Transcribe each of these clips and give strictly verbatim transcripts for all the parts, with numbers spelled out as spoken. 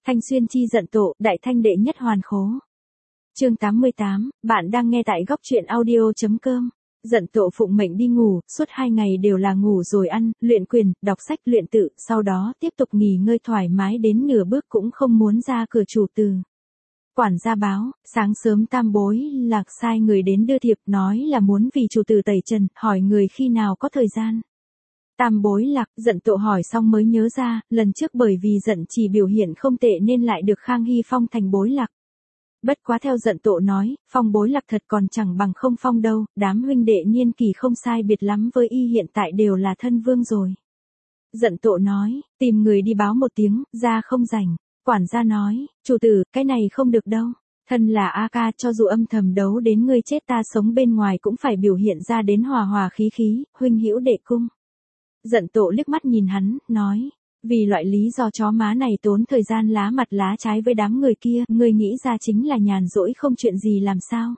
Thanh xuyên chi giận tổ, đại thanh đệ nhất hoàn khố. Chương tám mươi tám, bạn đang nghe tại góc truyện audio.com. Giận tổ phụng mệnh đi ngủ, suốt hai ngày đều là ngủ rồi ăn, luyện quyền, đọc sách luyện tự, sau đó tiếp tục nghỉ ngơi thoải mái đến nửa bước cũng không muốn ra cửa chủ từ. Quản gia báo, sáng sớm Tam Bối Lạc sai người đến đưa thiệp nói là muốn vì chủ tử tẩy trần, hỏi người khi nào có thời gian. Tam Bối Lạc, giận tổ hỏi xong mới nhớ ra, lần trước bởi vì giận chỉ biểu hiện không tệ nên lại được Khang Hy phong thành Bối Lạc. Bất quá theo giận tổ nói, phong Bối Lạc thật còn chẳng bằng không phong đâu, đám huynh đệ niên kỳ không sai biệt lắm với y hiện tại đều là thân vương rồi. Giận tổ nói, tìm người đi báo một tiếng, ra không rảnh. Quản gia nói, chủ tử, cái này không được đâu. Thân là A ca, cho dù âm thầm đấu đến ngươi chết ta sống bên ngoài cũng phải biểu hiện ra đến hòa hòa khí khí, huynh hữu đệ cung. Giận tổ liếc mắt nhìn hắn, nói, vì loại lý do chó má này tốn thời gian lá mặt lá trái với đám người kia, ngươi nghĩ ra chính là nhàn rỗi không chuyện gì làm sao.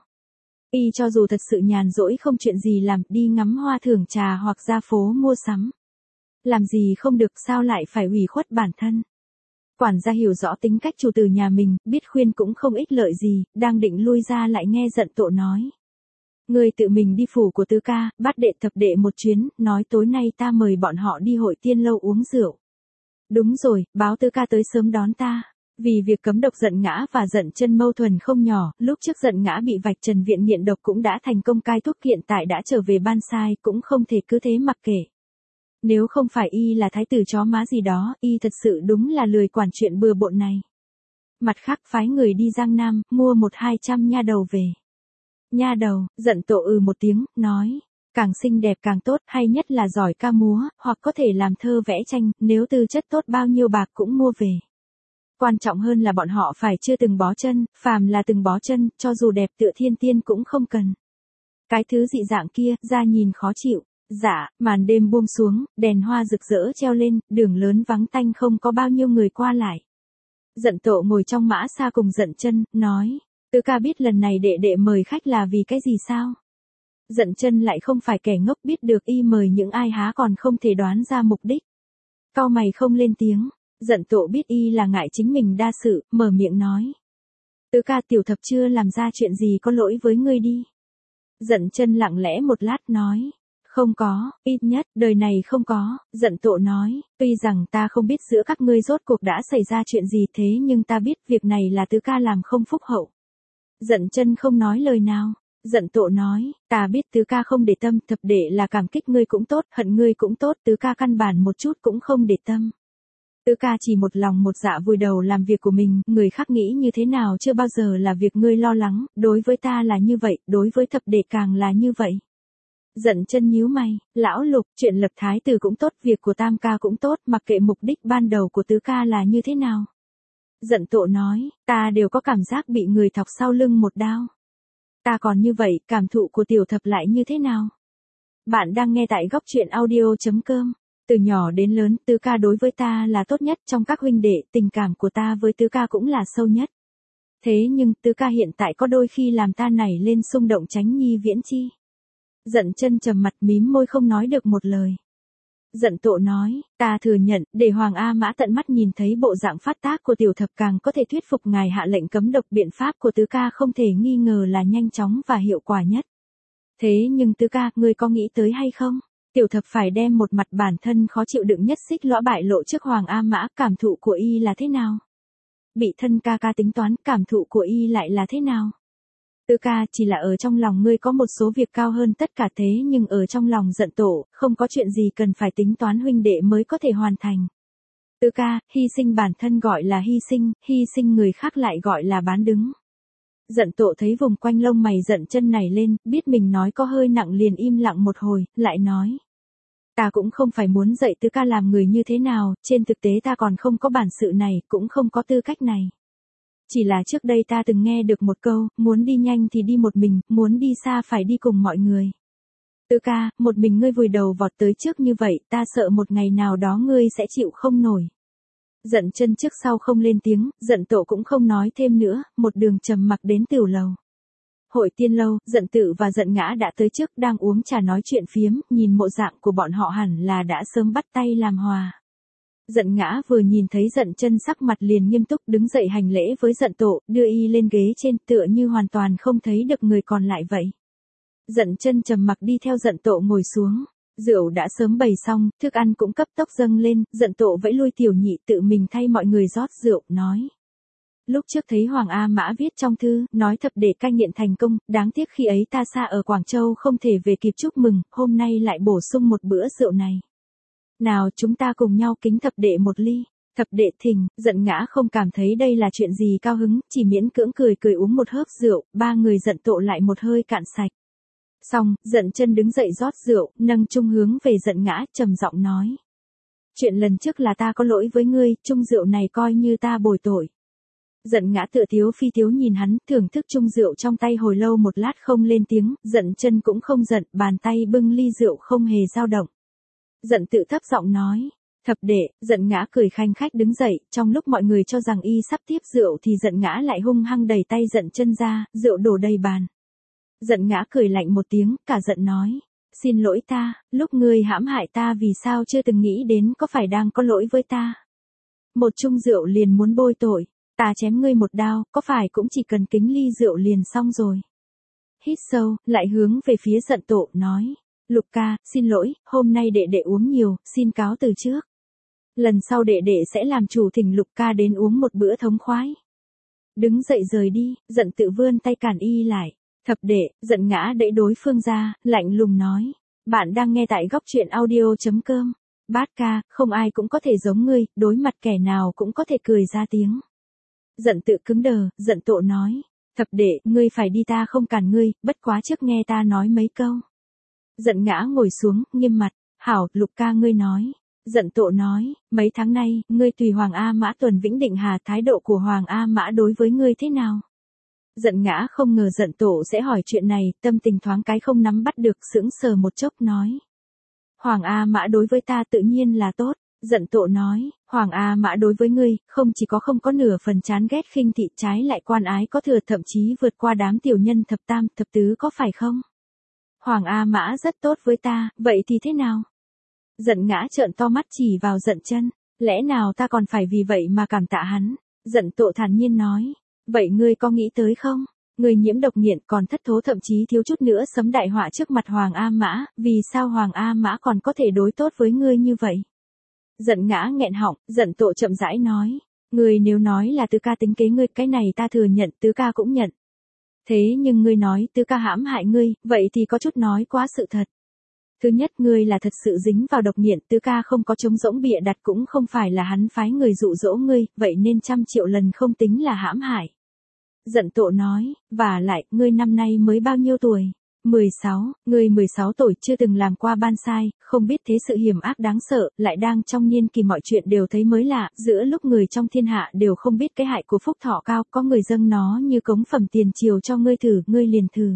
Y cho dù thật sự nhàn rỗi không chuyện gì làm, đi ngắm hoa thưởng trà hoặc ra phố mua sắm. Làm gì không được sao lại phải ủy khuất bản thân. Quản gia hiểu rõ tính cách chủ tử nhà mình, biết khuyên cũng không ích lợi gì, đang định lui ra lại nghe giận tổ nói. Ngươi tự mình đi phủ của tứ ca, bắt đệ thập đệ một chuyến, nói tối nay ta mời bọn họ đi hội tiên lâu uống rượu. Đúng rồi, báo tứ ca tới sớm đón ta. Vì việc cấm độc giận ngã và giận chân mâu thuẫn không nhỏ, lúc trước giận ngã bị vạch trần viện nghiện độc cũng đã thành công cai thuốc, hiện tại đã trở về ban sai, cũng không thể cứ thế mặc kệ. Nếu không phải y là thái tử chó má gì đó, y thật sự đúng là lười quản chuyện bừa bộn này. Mặt khác phái người đi Giang Nam, mua một hai trăm nha đầu về. Nha đầu, giận tổ ừ một tiếng, nói, càng xinh đẹp càng tốt, hay nhất là giỏi ca múa, hoặc có thể làm thơ vẽ tranh, nếu tư chất tốt bao nhiêu bạc cũng mua về. Quan trọng hơn là bọn họ phải chưa từng bó chân, phàm là từng bó chân, cho dù đẹp tựa thiên tiên cũng không cần. Cái thứ dị dạng kia, ra nhìn khó chịu. Dạ, màn đêm buông xuống, đèn hoa rực rỡ treo lên, đường lớn vắng tanh không có bao nhiêu người qua lại. Giận tổ ngồi trong mã xa cùng giận chân, nói, tứ ca biết lần này đệ đệ mời khách là vì cái gì sao? Giận chân lại không phải kẻ ngốc, biết được y mời những ai há còn không thể đoán ra mục đích. Cau mày không lên tiếng, giận tổ biết y là ngại chính mình đa sự, mở miệng nói. Tứ ca, tiểu thập chưa làm ra chuyện gì có lỗi với ngươi đi. Giận chân lặng lẽ một lát nói. Không có, ít nhất, đời này không có, giận tổ nói, tuy rằng ta không biết giữa các ngươi rốt cuộc đã xảy ra chuyện gì thế nhưng ta biết việc này là tứ ca làm không phúc hậu. Giận chân không nói lời nào, giận tổ nói, ta biết tứ ca không để tâm, thập đệ là cảm kích ngươi cũng tốt, hận ngươi cũng tốt, tứ ca căn bản một chút cũng không để tâm. Tứ ca chỉ một lòng một dạ vùi đầu làm việc của mình, người khác nghĩ như thế nào chưa bao giờ là việc ngươi lo lắng, đối với ta là như vậy, đối với thập đệ càng là như vậy. Giận chân nhíu mày, lão Lục, chuyện lập thái tử cũng tốt, việc của tam ca cũng tốt, mặc kệ mục đích ban đầu của tứ ca là như thế nào. Giận tổ nói, ta đều có cảm giác bị người thọc sau lưng một đao. Ta còn như vậy, cảm thụ của tiểu thập lại như thế nào? Bạn đang nghe tại góc truyện audio.com. Từ nhỏ đến lớn, tứ ca đối với ta là tốt nhất, trong các huynh đệ, tình cảm của ta với tứ ca cũng là sâu nhất. Thế nhưng, tứ ca hiện tại có đôi khi làm ta nảy lên xung động tránh nhi viễn chi. Giận chân trầm mặt mím môi không nói được một lời. Giận tổ nói, ta thừa nhận, để Hoàng A Mã tận mắt nhìn thấy bộ dạng phát tác của tiểu thập càng có thể thuyết phục ngài hạ lệnh cấm độc, biện pháp của tứ ca không thể nghi ngờ là nhanh chóng và hiệu quả nhất. Thế nhưng tứ ca, ngươi có nghĩ tới hay không? Tiểu thập phải đem một mặt bản thân khó chịu đựng nhất xích lõa bại lộ trước Hoàng A Mã, cảm thụ của y là thế nào? Bị thân ca ca tính toán, cảm thụ của y lại là thế nào? Tứ ca, chỉ là ở trong lòng ngươi có một số việc cao hơn tất cả, thế nhưng ở trong lòng giận tổ, không có chuyện gì cần phải tính toán huynh đệ mới có thể hoàn thành. Tứ ca, hy sinh bản thân gọi là hy sinh, hy sinh người khác lại gọi là bán đứng. Giận tổ thấy vùng quanh lông mày giận chân này lên, biết mình nói có hơi nặng liền im lặng một hồi, lại nói. Ta cũng không phải muốn dạy tứ ca làm người như thế nào, trên thực tế ta còn không có bản sự này, cũng không có tư cách này. Chỉ là trước đây ta từng nghe được một câu, muốn đi nhanh thì đi một mình, muốn đi xa phải đi cùng mọi người. Tứ ca, một mình ngươi vùi đầu vọt tới trước như vậy, ta sợ một ngày nào đó ngươi sẽ chịu không nổi. Giận chân trước sau không lên tiếng, giận tổ cũng không nói thêm nữa, một đường trầm mặc đến tiểu lầu. Hội tiên lâu, giận tự và giận ngã đã tới trước, đang uống trà nói chuyện phiếm, nhìn bộ dạng của bọn họ hẳn là đã sớm bắt tay làm hòa. Giận Ngã vừa nhìn thấy Giận Chân sắc mặt liền nghiêm túc đứng dậy hành lễ với Giận Tộ, đưa y lên ghế trên tựa như hoàn toàn không thấy được người còn lại vậy. Giận Chân trầm mặc đi theo Giận Tộ ngồi xuống. Rượu đã sớm bày xong, thức ăn cũng cấp tốc dâng lên, Giận Tộ vẫy lui Tiểu Nhị tự mình thay mọi người rót rượu, nói. Lúc trước thấy Hoàng A Mã viết trong thư, nói thập đệ cai nghiện thành công, đáng tiếc khi ấy ta xa ở Quảng Châu không thể về kịp chúc mừng, hôm nay lại bổ sung một bữa rượu này. Nào chúng ta cùng nhau kính thập đệ một ly. Thập đệ thỉnh, Giận Ngã không cảm thấy đây là chuyện gì cao hứng, chỉ miễn cưỡng cười cười uống một hớp rượu, ba người Giận Tộ lại một hơi cạn sạch. Xong, Giận Chân đứng dậy rót rượu, nâng chung hướng về Giận Ngã, trầm giọng nói. Chuyện lần trước là ta có lỗi với ngươi, chung rượu này coi như ta bồi tội. Giận Ngã tựa tiếu phi tiếu nhìn hắn, thưởng thức chung rượu trong tay hồi lâu một lát không lên tiếng, Giận Chân cũng không giận, bàn tay bưng ly rượu không hề dao động. Giận Tự thấp giọng nói. Thập đệ, Giận Ngã cười khanh khách đứng dậy, trong lúc mọi người cho rằng y sắp tiếp rượu thì Giận Ngã lại hung hăng đẩy tay Giận Chân ra, rượu đổ đầy bàn. Giận Ngã cười lạnh một tiếng, cả giận nói. Xin lỗi ta, lúc ngươi hãm hại ta vì sao chưa từng nghĩ đến có phải đang có lỗi với ta. Một chung rượu liền muốn bôi tội, ta chém ngươi một đao, có phải cũng chỉ cần kính ly rượu liền xong rồi. Hít sâu, lại hướng về phía Giận Tộ, nói. Lục ca, xin lỗi, hôm nay đệ đệ uống nhiều, xin cáo từ trước. Lần sau đệ đệ sẽ làm chủ thỉnh Lục ca đến uống một bữa thống khoái. Đứng dậy rời đi, Giận Tự vươn tay cản y lại. Thập đệ, Giận Ngã đẩy đối phương ra, lạnh lùng nói. Bạn đang nghe tại góc truyện audio.com. Bát ca, không ai cũng có thể giống ngươi, đối mặt kẻ nào cũng có thể cười ra tiếng. Giận Tự cứng đờ, Giận Tộ nói. Thập đệ, ngươi phải đi ta không cản ngươi, bất quá trước nghe ta nói mấy câu. Giận Ngã ngồi xuống, nghiêm mặt. Hảo, Lục ca ngươi nói. Giận Tộ nói, mấy tháng nay, ngươi tùy Hoàng A Mã tuần Vĩnh Định Hà, thái độ của Hoàng A Mã đối với ngươi thế nào? Giận Ngã không ngờ Giận Tộ sẽ hỏi chuyện này, tâm tình thoáng cái không nắm bắt được, sững sờ một chốc nói. Hoàng A Mã đối với ta tự nhiên là tốt. Giận Tộ nói, Hoàng A Mã đối với ngươi, không chỉ có không có nửa phần chán ghét khinh thị, trái lại quan ái có thừa, thậm chí vượt qua đám tiểu nhân thập tam, thập tứ, có phải không? Hoàng A Mã rất tốt với ta, vậy thì thế nào? Giận Ngã trợn to mắt chỉ vào Giận Chân, lẽ nào ta còn phải vì vậy mà cảm tạ hắn? Giận Tộ thản nhiên nói. Vậy ngươi có nghĩ tới không? Ngươi nhiễm độc nghiện còn thất thố, thậm chí thiếu chút nữa sấm đại họa trước mặt Hoàng A Mã, vì sao Hoàng A Mã còn có thể đối tốt với ngươi như vậy? Giận Ngã nghẹn họng, Giận Tộ chậm rãi nói. Ngươi nếu nói là Tứ ca tính kế ngươi, cái này ta thừa nhận, Tứ ca cũng nhận. Thế nhưng ngươi nói Tứ ca hãm hại ngươi, vậy thì có chút nói quá sự thật. Thứ nhất, ngươi là thật sự dính vào độc nghiện, Tứ ca không có trống rỗng bịa đặt, cũng không phải là hắn phái người dụ dỗ ngươi, vậy nên trăm triệu lần không tính là hãm hại. Giận Tộ nói, và lại, ngươi năm nay mới bao nhiêu tuổi? mười sáu, ngươi mười sáu tuổi chưa từng làm qua ban sai, không biết thế sự hiểm ác đáng sợ, lại đang trong niên kỳ mọi chuyện đều thấy mới lạ, giữa lúc người trong thiên hạ đều không biết cái hại của phúc thọ cao, có người dâng nó như cống phẩm tiền triều cho ngươi thử, ngươi liền thử.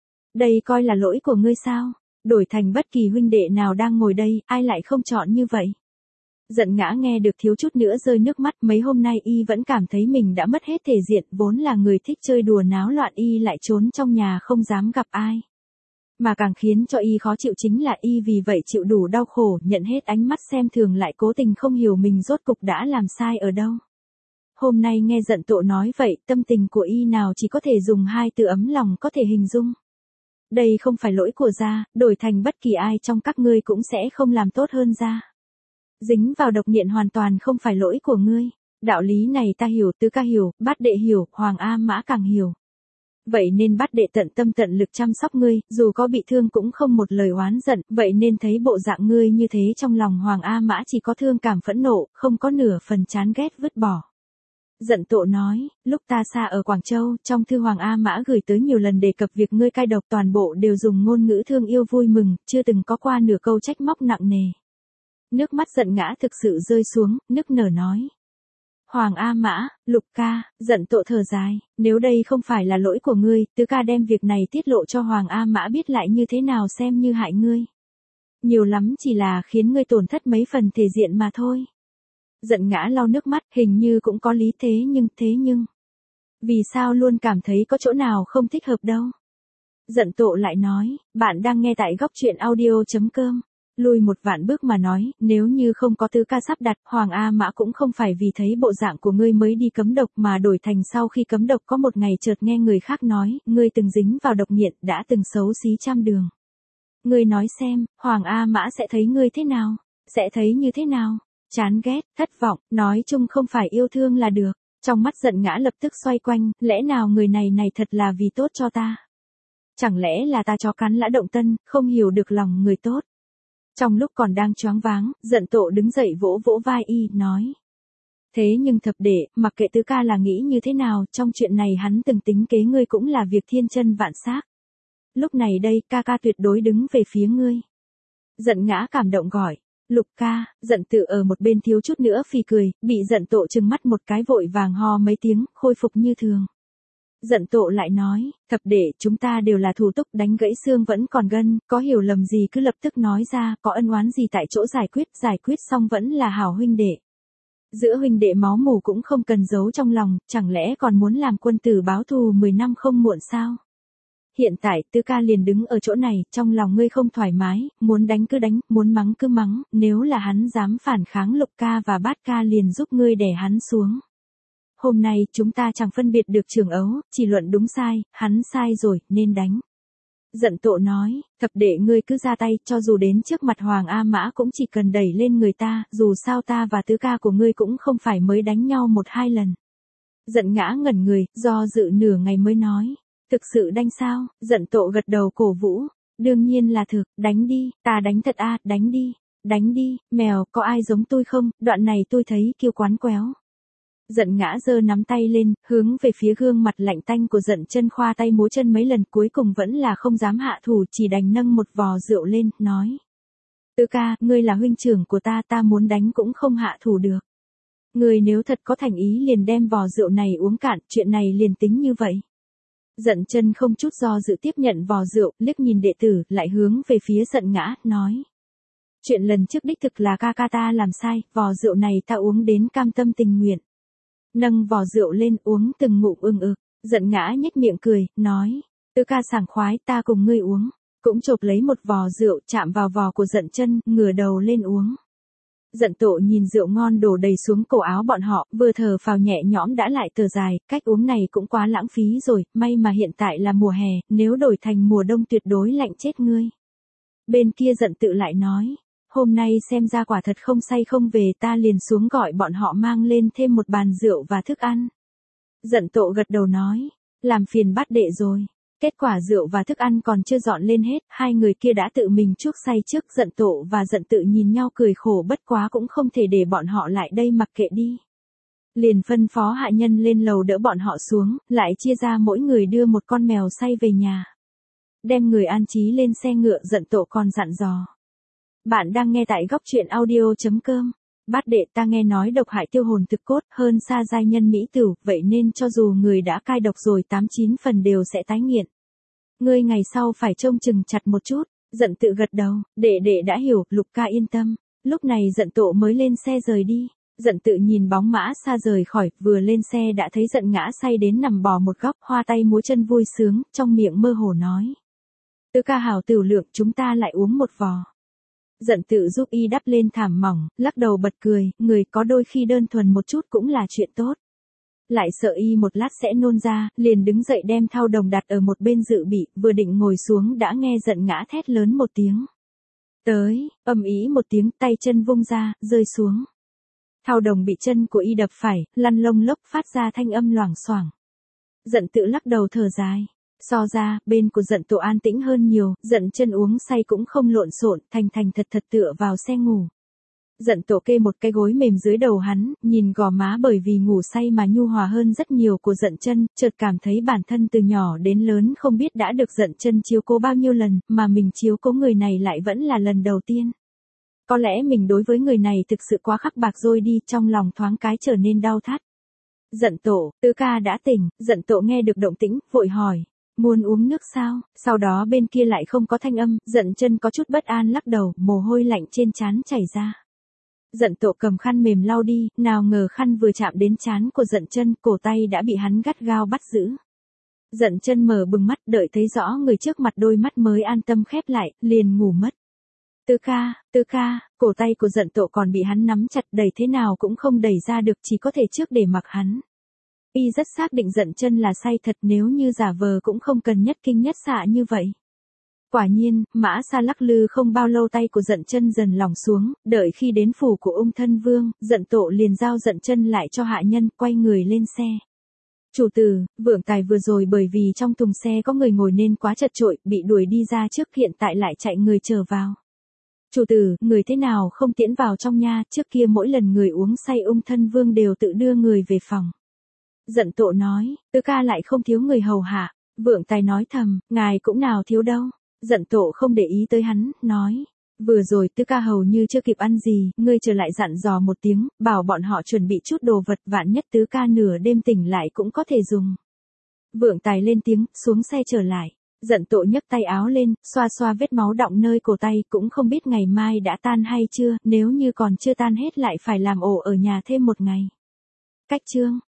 Đây coi là lỗi của ngươi sao? Đổi thành bất kỳ huynh đệ nào đang ngồi đây, ai lại không chọn như vậy? Giận Ngã nghe được thiếu chút nữa rơi nước mắt, mấy hôm nay y vẫn cảm thấy mình đã mất hết thể diện, vốn là người thích chơi đùa náo loạn y lại trốn trong nhà không dám gặp ai. Mà càng khiến cho y khó chịu chính là y vì vậy chịu đủ đau khổ, nhận hết ánh mắt xem thường, lại cố tình không hiểu mình rốt cục đã làm sai ở đâu. Hôm nay nghe Giận Tộ nói vậy, tâm tình của y nào chỉ có thể dùng hai từ ấm lòng có thể hình dung. Đây không phải lỗi của gia, đổi thành bất kỳ ai trong các ngươi cũng sẽ không làm tốt hơn gia. Dính vào độc nghiện hoàn toàn không phải lỗi của ngươi. Đạo lý này ta hiểu, Tứ ca hiểu, Bát đệ hiểu, Hoàng A Mã càng hiểu. Vậy nên Bát đệ tận tâm tận lực chăm sóc ngươi, dù có bị thương cũng không một lời oán giận, vậy nên thấy bộ dạng ngươi như thế trong lòng Hoàng A Mã chỉ có thương cảm phẫn nộ, không có nửa phần chán ghét vứt bỏ. Giận Tộ nói, lúc ta xa ở Quảng Châu, trong thư Hoàng A Mã gửi tới nhiều lần đề cập việc ngươi cai độc, toàn bộ đều dùng ngôn ngữ thương yêu vui mừng, chưa từng có qua nửa câu trách móc nặng nề. Nước mắt Giận Ngã thực sự rơi xuống, nức nở nói. Hoàng A Mã, Lục ca, Giận Tộ thở dài, nếu đây không phải là lỗi của ngươi, Tứ ca đem việc này tiết lộ cho Hoàng A Mã biết lại như thế nào xem như hại ngươi. Nhiều lắm chỉ là khiến ngươi tổn thất mấy phần thể diện mà thôi. Giận Ngã lau nước mắt, hình như cũng có lý thế nhưng, thế nhưng. Vì sao luôn cảm thấy có chỗ nào không thích hợp đâu. Giận Tộ lại nói, bạn đang nghe tại góc truyện audio.com. Lùi một vạn bước mà nói, nếu như không có tứ ca sắp đặt, Hoàng A Mã cũng không phải vì thấy bộ dạng của ngươi mới đi cấm độc mà đổi thành sau khi cấm độc có một ngày chợt nghe người khác nói, ngươi từng dính vào độc nghiện, đã từng xấu xí trăm đường. Ngươi nói xem, Hoàng A Mã sẽ thấy ngươi thế nào? Sẽ thấy như thế nào? Chán ghét, thất vọng, nói chung không phải yêu thương là được. Trong mắt giận ngã lập tức xoay quanh, lẽ nào người này này thật là vì tốt cho ta? Chẳng lẽ là ta chó cắn lã động tân, không hiểu được lòng người tốt? Trong lúc còn đang choáng váng, giận tộ đứng dậy vỗ vỗ vai y, nói. Thế nhưng thập đệ, mặc kệ tứ ca là nghĩ như thế nào, trong chuyện này hắn từng tính kế ngươi cũng là việc thiên chân vạn xác. Lúc này đây, ca ca tuyệt đối đứng về phía ngươi. Giận ngã cảm động gọi. Lục ca, giận tự ở một bên thiếu chút nữa phì cười, bị giận tộ trừng mắt một cái vội vàng ho mấy tiếng, khôi phục như thường. Giận tộ lại nói, thập đệ, chúng ta đều là thủ túc, đánh gãy xương vẫn còn gân, có hiểu lầm gì cứ lập tức nói ra, có ân oán gì tại chỗ giải quyết, giải quyết xong vẫn là hảo huynh đệ. Giữa huynh đệ máu mủ cũng không cần giấu trong lòng, chẳng lẽ còn muốn làm quân tử báo thù mười năm không muộn sao? Hiện tại, tứ ca liền đứng ở chỗ này, trong lòng ngươi không thoải mái, muốn đánh cứ đánh, muốn mắng cứ mắng, nếu là hắn dám phản kháng Lục ca và Bát ca liền giúp ngươi đè hắn xuống. Hôm nay chúng ta chẳng phân biệt được trường ấu, chỉ luận đúng sai, hắn sai rồi, nên đánh. Giận tộ nói, thập đệ ngươi cứ ra tay, cho dù đến trước mặt Hoàng A Mã cũng chỉ cần đẩy lên người ta, dù sao ta và tứ ca của ngươi cũng không phải mới đánh nhau một hai lần. Giận ngã ngẩn người, do dự nửa ngày mới nói. Thực sự đánh sao? Giận tộ gật đầu cổ vũ. Đương nhiên là thực, đánh đi, ta đánh thật a, à, đánh đi, đánh đi, mèo, có ai giống tôi không, đoạn này tôi thấy kiêu quán quéo. Giận ngã giơ nắm tay lên, hướng về phía gương mặt lạnh tanh của giận chân khoa tay múa chân mấy lần cuối cùng vẫn là không dám hạ thủ chỉ đành nâng một vò rượu lên, nói. Tứ ca, ngươi là huynh trưởng của ta, ta muốn đánh cũng không hạ thủ được. Ngươi nếu thật có thành ý liền đem vò rượu này uống cạn, chuyện này liền tính như vậy. Giận chân không chút do dự tiếp nhận vò rượu, liếc nhìn đệ tử, lại hướng về phía giận ngã, nói. Chuyện lần trước đích thực là ca ca ta làm sai, vò rượu này ta uống đến cam tâm tình nguyện. Nâng vò rượu lên uống từng ngụm ưng ực, giận ngã nhếch miệng cười, nói. Tứ ca sảng khoái ta cùng ngươi uống, cũng chộp lấy một vò rượu chạm vào vò của giận chân, ngửa đầu lên uống. Giận tộ nhìn rượu ngon đổ đầy xuống cổ áo bọn họ, vừa thở phào nhẹ nhõm đã lại thở dài, cách uống này cũng quá lãng phí rồi, may mà hiện tại là mùa hè, nếu đổi thành mùa đông tuyệt đối lạnh chết ngươi. Bên kia giận tự lại nói, hôm nay xem ra quả thật không say không về ta liền xuống gọi bọn họ mang lên thêm một bàn rượu và thức ăn. Giận tộ gật đầu nói, làm phiền Bát đệ rồi. Kết quả rượu và thức ăn còn chưa dọn lên hết, hai người kia đã tự mình chuốc say trước. Giận tộ và giận tự nhìn nhau cười khổ bất quá cũng không thể để bọn họ lại đây mặc kệ đi. Liền phân phó hạ nhân lên lầu đỡ bọn họ xuống, lại chia ra mỗi người đưa một con mèo say về nhà. Đem người an trí lên xe ngựa. Giận tộ còn dặn dò. Bạn đang nghe tại góc truyện audio chấm com. Bát đệ, ta nghe nói độc hại tiêu hồn thực cốt hơn xa giai nhân mỹ tửu, vậy nên cho dù người đã cai độc rồi tám chín phần đều sẽ tái nghiện. Ngươi ngày sau phải trông chừng chặt một chút. Giận tự gật đầu, đệ đệ đã hiểu, Lục ca yên tâm. Lúc này giận tộ mới lên xe rời đi. Giận tự nhìn bóng mã xa rời khỏi, vừa lên xe đã thấy giận ngã say đến nằm bò một góc, hoa tay múa chân vui sướng, trong miệng mơ hồ nói. Tứ ca hảo tửu lượng, chúng ta lại uống một vò. Giận tự giúp y đắp lên thảm mỏng, lắc đầu bật cười, người có đôi khi đơn thuần một chút cũng là chuyện tốt. Lại sợ y một lát sẽ nôn ra, liền đứng dậy đem thau đồng đặt ở một bên dự bị, vừa định ngồi xuống đã nghe giận ngã thét lớn một tiếng. Tới, ầm ĩ một tiếng, tay chân vung ra, rơi xuống. Thau đồng bị chân của y đập phải, lăn lông lốc phát ra thanh âm loảng xoảng. Giận tự lắc đầu thở dài. So ra, bên của giận tộ an tĩnh hơn nhiều, giận chân uống say cũng không lộn xộn, thành thành thật thật tựa vào xe ngủ. Giận tộ kê một cái gối mềm dưới đầu hắn, nhìn gò má bởi vì ngủ say mà nhu hòa hơn rất nhiều của giận chân, chợt cảm thấy bản thân từ nhỏ đến lớn không biết đã được giận chân chiếu cố bao nhiêu lần, mà mình chiếu cố người này lại vẫn là lần đầu tiên. Có lẽ mình đối với người này thực sự quá khắc bạc rồi đi, trong lòng thoáng cái trở nên đau thắt. Giận tộ, tứ ca đã tỉnh, giận tộ nghe được động tĩnh, vội hỏi. Muốn uống nước sao? Sau đó bên kia lại không có thanh âm, giận chân có chút bất an lắc đầu, mồ hôi lạnh trên trán chảy ra. Giận tộ cầm khăn mềm lau đi, nào ngờ khăn vừa chạm đến trán của giận chân, cổ tay đã bị hắn gắt gao bắt giữ. Giận chân mở bừng mắt, đợi thấy rõ người trước mặt đôi mắt mới an tâm khép lại, liền ngủ mất. Tứ ca, tứ ca, cổ tay của giận tộ còn bị hắn nắm chặt, đẩy thế nào cũng không đẩy ra được, chỉ có thể trước để mặc hắn. Y rất xác định giận chân là say thật, nếu như giả vờ cũng không cần nhất kinh nhất xạ như vậy. Quả nhiên, mã xa lắc lư không bao lâu tay của giận chân dần lỏng xuống, đợi khi đến phủ của ung thân vương, giận tộ liền giao giận chân lại cho hạ nhân, quay người lên xe. Chủ tử, Vượng Tài vừa rồi bởi vì trong thùng xe có người ngồi nên quá chật chội, bị đuổi đi ra trước, hiện tại lại chạy người trở vào. Chủ tử, người thế nào không tiễn vào trong nha, trước kia mỗi lần người uống say ung thân vương đều tự đưa người về phòng. Giận tộ nói, tứ ca lại không thiếu người hầu hạ. Vượng Tài nói thầm, ngài cũng nào thiếu đâu. Giận tộ không để ý tới hắn, nói, vừa rồi tứ ca hầu như chưa kịp ăn gì, ngươi trở lại dặn dò một tiếng, bảo bọn họ chuẩn bị chút đồ vật, vạn nhất tứ ca nửa đêm tỉnh lại cũng có thể dùng. Vượng Tài lên tiếng, xuống xe trở lại. Giận tộ nhấc tay áo lên, xoa xoa vết máu đọng nơi cổ tay, cũng không biết ngày mai đã tan hay chưa, nếu như còn chưa tan hết lại phải làm ổ ở nhà thêm một ngày. Cách chương